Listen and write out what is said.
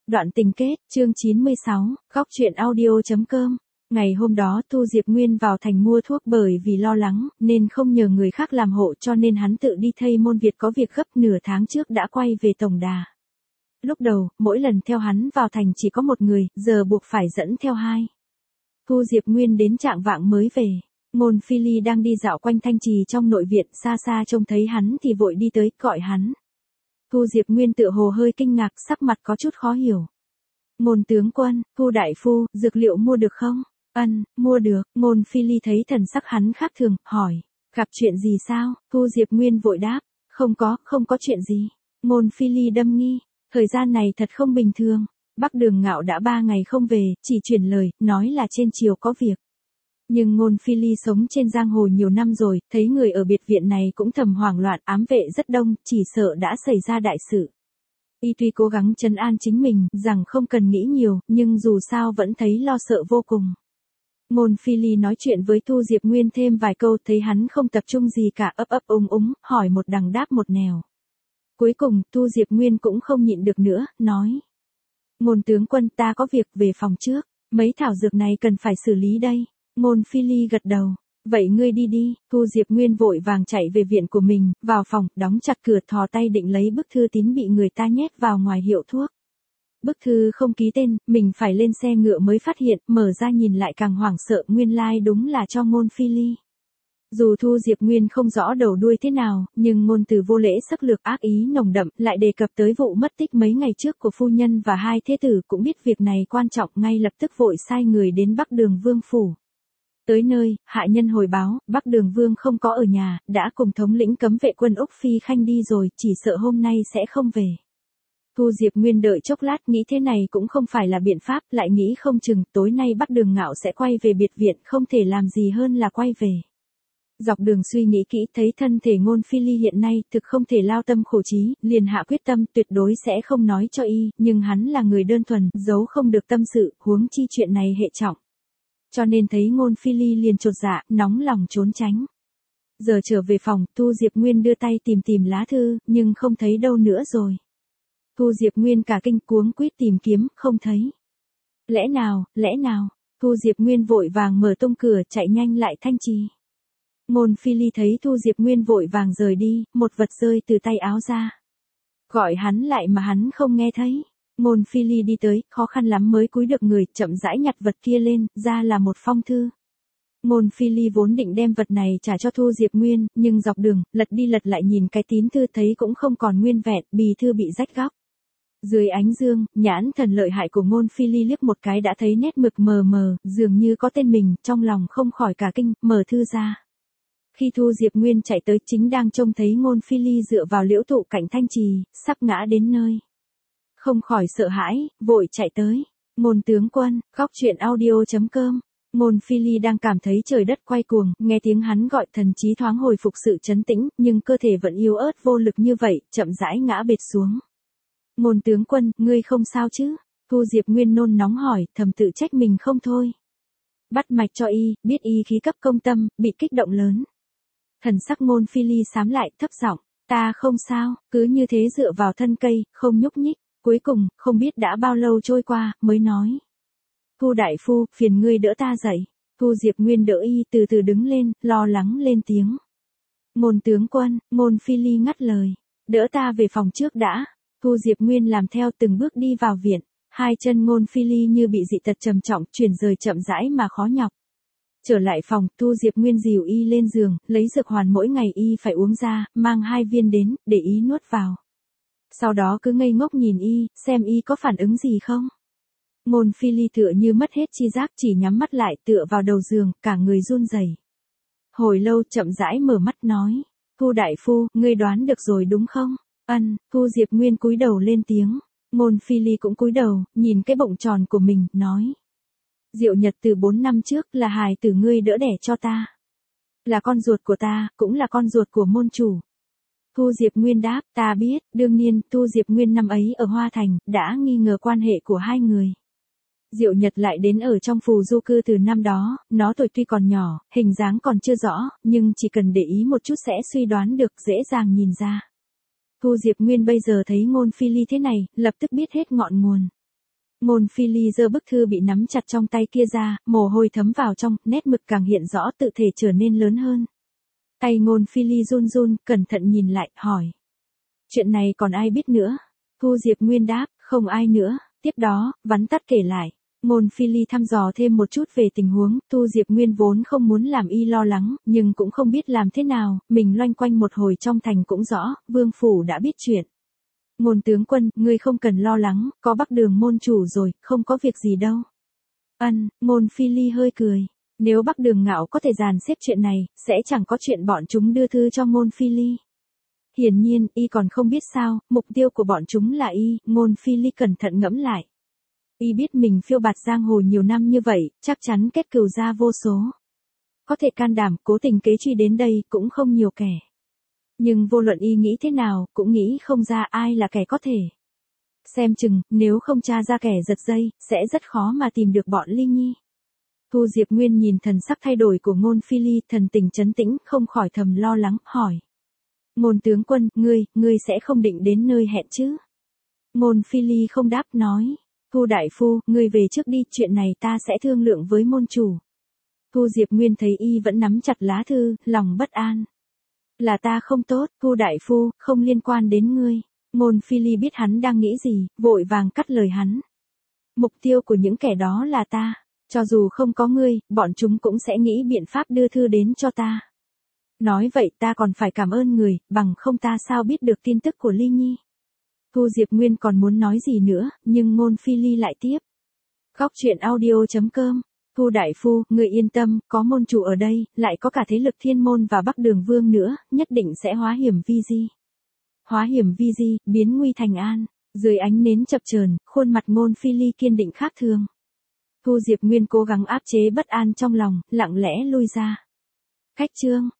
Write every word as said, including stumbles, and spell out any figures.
Đoạn tình kết, chương chín mươi sáu, góc truyện audio.com. Ngày hôm đó Thu Diệp Nguyên vào thành mua thuốc bởi vì lo lắng, nên không nhờ người khác làm hộ cho nên hắn tự đi Tây Môn Việt có việc gấp nửa tháng trước đã quay về Tổng Đà. Lúc đầu, mỗi lần theo hắn vào thành chỉ có một người, giờ buộc phải dẫn theo hai. Thu Diệp Nguyên đến trạng vạng mới về. Ngôn Phi Ly đang đi dạo quanh Thanh Trì trong nội viện, xa xa trông thấy hắn thì vội đi tới, gọi hắn. Thu Diệp Nguyên tựa hồ hơi kinh ngạc, sắc mặt có chút khó hiểu. Ngôn tướng quân, Thu đại phu, dược liệu mua được không? Ân, mua được. Ngôn Phi Ly thấy thần sắc hắn khác thường, hỏi. Gặp chuyện gì sao? Thu Diệp Nguyên vội đáp. Không có, không có chuyện gì. Ngôn Phi Ly đâm nghi. Thời gian này thật không bình thường. Bắc Đường Ngạo đã ba ngày không về, chỉ truyền lời, nói là trên triều có việc. Nhưng Ngôn Phi Ly sống trên giang hồ nhiều năm rồi, thấy người ở biệt viện này cũng thầm hoảng loạn, ám vệ rất đông, chỉ sợ đã xảy ra đại sự. Y tuy cố gắng trấn an chính mình, rằng không cần nghĩ nhiều, nhưng dù sao vẫn thấy lo sợ vô cùng. Ngôn Phi Ly nói chuyện với Thu Diệp Nguyên thêm vài câu, thấy hắn không tập trung gì cả, ấp ấp úng úng, hỏi một đằng đáp một nẻo. Cuối cùng, Thu Diệp Nguyên cũng không nhịn được nữa, nói. Ngôn tướng quân, ta có việc về phòng trước, mấy thảo dược này cần phải xử lý đây. Ngôn Phi Ly gật đầu. Vậy ngươi đi đi. Thu Diệp Nguyên vội vàng chạy về viện của mình, vào phòng, đóng chặt cửa, thò tay định lấy bức thư tín bị người ta nhét vào ngoài hiệu thuốc. Bức thư không ký tên, mình phải lên xe ngựa mới phát hiện, mở ra nhìn lại càng hoảng sợ, nguyên lai like đúng là cho Ngôn Phi Ly. Dù Thu Diệp Nguyên không rõ đầu đuôi thế nào, nhưng ngôn từ vô lễ sắc lược ác ý nồng đậm, lại đề cập tới vụ mất tích mấy ngày trước của phu nhân và hai thế tử, cũng biết việc này quan trọng, ngay lập tức vội sai người đến Bắc Đường Vương phủ. Tới nơi, hạ nhân hồi báo, Bắc Đường Vương không có ở nhà, đã cùng thống lĩnh cấm vệ quân Úc Phi Khanh đi rồi, chỉ sợ hôm nay sẽ không về. Thu Diệp Nguyên đợi chốc lát, nghĩ thế này cũng không phải là biện pháp, lại nghĩ không chừng tối nay Bắc Đường Ngạo sẽ quay về biệt viện, không thể làm gì hơn là quay về. Dọc đường suy nghĩ kỹ, thấy thân thể Ngôn Phi Ly hiện nay thực không thể lao tâm khổ trí, liền hạ quyết tâm tuyệt đối sẽ không nói cho y, nhưng hắn là người đơn thuần, giấu không được tâm sự, huống chi chuyện này hệ trọng. Cho nên thấy Ngôn Phi Ly liền chột dạ, nóng lòng trốn tránh. Giờ trở về phòng, Thu Diệp Nguyên đưa tay tìm tìm lá thư, nhưng không thấy đâu nữa rồi. Thu Diệp Nguyên cả kinh, cuống quýt tìm kiếm, không thấy. Lẽ nào, lẽ nào? Thu Diệp Nguyên vội vàng mở tung cửa, chạy nhanh lại Thanh Trì. Ngôn Phi Ly thấy Thu Diệp Nguyên vội vàng rời đi, một vật rơi từ tay áo ra. Gọi hắn lại mà hắn không nghe thấy. Ngôn Phi Ly đi tới, khó khăn lắm mới cúi được người, chậm rãi nhặt vật kia lên, ra là một phong thư. Ngôn Phi Ly vốn định đem vật này trả cho Thu Diệp Nguyên, nhưng dọc đường, lật đi lật lại nhìn cái tín thư thấy cũng không còn nguyên vẹn, bì thư bị rách góc. Dưới ánh dương, nhãn thần lợi hại của Ngôn Phi Ly liếc một cái đã thấy nét mực mờ mờ, dường như có tên mình, trong lòng không khỏi cả kinh, mở thư ra. Khi Thu Diệp Nguyên chạy tới, chính đang trông thấy Ngôn Phi Ly dựa vào liễu thụ cạnh Thanh Trì, sắp ngã đến nơi. Không khỏi sợ hãi, vội chạy tới. Ngôn tướng quân, góc truyện audio.com. Ngôn Phi Ly đang cảm thấy trời đất quay cuồng, nghe tiếng hắn gọi thần trí thoáng hồi phục sự trấn tĩnh, nhưng cơ thể vẫn yếu ớt vô lực như vậy, chậm rãi ngã bệt xuống. Ngôn tướng quân, ngươi không sao chứ? Thu Diệp Nguyên nôn nóng hỏi, thầm tự trách mình không thôi. Bắt mạch cho y, biết y khí cấp công tâm, bị kích động lớn. Thần sắc Ngôn Phi Ly xám lại, thấp giọng, ta không sao, cứ như thế dựa vào thân cây, không nhúc nhích. Cuối cùng, không biết đã bao lâu trôi qua, mới nói. Thu đại phu, phiền ngươi đỡ ta dậy. Thu Diệp Nguyên đỡ y, từ từ đứng lên, lo lắng lên tiếng. Ngôn tướng quân, Ngôn Phi Ly ngắt lời. Đỡ ta về phòng trước đã. Thu Diệp Nguyên làm theo từng bước đi vào viện. Hai chân Ngôn Phi Ly như bị dị tật trầm trọng, chuyển rời chậm rãi mà khó nhọc. Trở lại phòng, Thu Diệp Nguyên dìu y lên giường, lấy dược hoàn mỗi ngày y phải uống ra, mang hai viên đến, để y nuốt vào. Sau đó cứ ngây ngốc nhìn y, xem y có phản ứng gì không. Ngôn Phi Ly tựa như mất hết chi giác, chỉ nhắm mắt lại, tựa vào đầu giường, cả người run rẩy. Hồi lâu chậm rãi mở mắt nói, Thu đại phu, ngươi đoán được rồi đúng không? Ân. Thu Diệp Nguyên cúi đầu lên tiếng. Ngôn Phi Ly cũng cúi đầu, nhìn cái bụng tròn của mình, nói. Diệu Nhật từ bốn năm trước là hài tử ngươi đỡ đẻ cho ta. Là con ruột của ta, cũng là con ruột của môn chủ. Thu Diệp Nguyên đáp, ta biết, đương nhiên, Thu Diệp Nguyên năm ấy ở Hoa Thành, đã nghi ngờ quan hệ của hai người. Diệu Nhật lại đến ở trong phù du cư từ năm đó, nó tuổi tuy còn nhỏ, hình dáng còn chưa rõ, nhưng chỉ cần để ý một chút sẽ suy đoán được, dễ dàng nhìn ra. Thu Diệp Nguyên bây giờ thấy Ngôn Phi Ly thế này, lập tức biết hết ngọn nguồn. Ngôn Phi Ly giơ bức thư bị nắm chặt trong tay kia ra, mồ hôi thấm vào trong, nét mực càng hiện rõ, tự thể trở nên lớn hơn. Tay Ngôn Phi Ly run run, cẩn thận nhìn lại, hỏi. Chuyện này còn ai biết nữa? Thu Diệp Nguyên đáp, không ai nữa. Tiếp đó, vắn tắt kể lại. Ngôn Phi Ly thăm dò thêm một chút về tình huống, Thu Diệp Nguyên vốn không muốn làm y lo lắng, nhưng cũng không biết làm thế nào, mình loanh quanh một hồi trong thành cũng rõ, Vương Phủ đã biết chuyện. Ngôn tướng quân, ngươi không cần lo lắng, có Bắc Đường môn chủ rồi, không có việc gì đâu. Ân, Ngôn Phi Ly hơi cười. Nếu Bắc Đường Ngạo có thể dàn xếp chuyện này, sẽ chẳng có chuyện bọn chúng đưa thư cho Ngôn Phi Ly. Hiển nhiên, y còn không biết sao, mục tiêu của bọn chúng là y, Ngôn Phi Ly cẩn thận ngẫm lại. Y biết mình phiêu bạt giang hồ nhiều năm như vậy, chắc chắn kết cừu ra vô số. Có thể can đảm, cố tình kế truy đến đây, cũng không nhiều kẻ. Nhưng vô luận y nghĩ thế nào, cũng nghĩ không ra ai là kẻ có thể. Xem chừng, nếu không tra ra kẻ giật dây, sẽ rất khó mà tìm được bọn Ly Nhi. Thu Diệp Nguyên nhìn thần sắc thay đổi của Ngôn Phi Ly, thần tình trấn tĩnh, không khỏi thầm lo lắng, hỏi. Ngôn tướng quân, ngươi, ngươi sẽ không định đến nơi hẹn chứ? Ngôn Phi Ly không đáp, nói. Thu đại phu, ngươi về trước đi, chuyện này ta sẽ thương lượng với môn chủ. Thu Diệp Nguyên thấy y vẫn nắm chặt lá thư, lòng bất an. Là ta không tốt, Thu đại phu, không liên quan đến ngươi. Ngôn Phi Ly biết hắn đang nghĩ gì, vội vàng cắt lời hắn. Mục tiêu của những kẻ đó là ta, cho dù không có ngươi, bọn chúng cũng sẽ nghĩ biện pháp đưa thư đến cho ta. Nói vậy ta còn phải cảm ơn người, bằng không ta sao biết được tin tức của Ly Nhi. Thu Diệp Nguyên còn muốn nói gì nữa, nhưng Ngôn Phi Ly lại tiếp. Góc truyện audio chấm com. Thu đại phu, người yên tâm, có môn chủ ở đây, lại có cả thế lực Thiên Môn và Bắc Đường Vương nữa, nhất định sẽ hóa hiểm vi di. Hóa hiểm vi di, biến nguy thành an. Dưới ánh nến chập chờn, khuôn mặt Ngôn Phi Ly kiên định khác thường. Thu Diệp Nguyên cố gắng áp chế bất an trong lòng, lặng lẽ lui ra. Cách chương.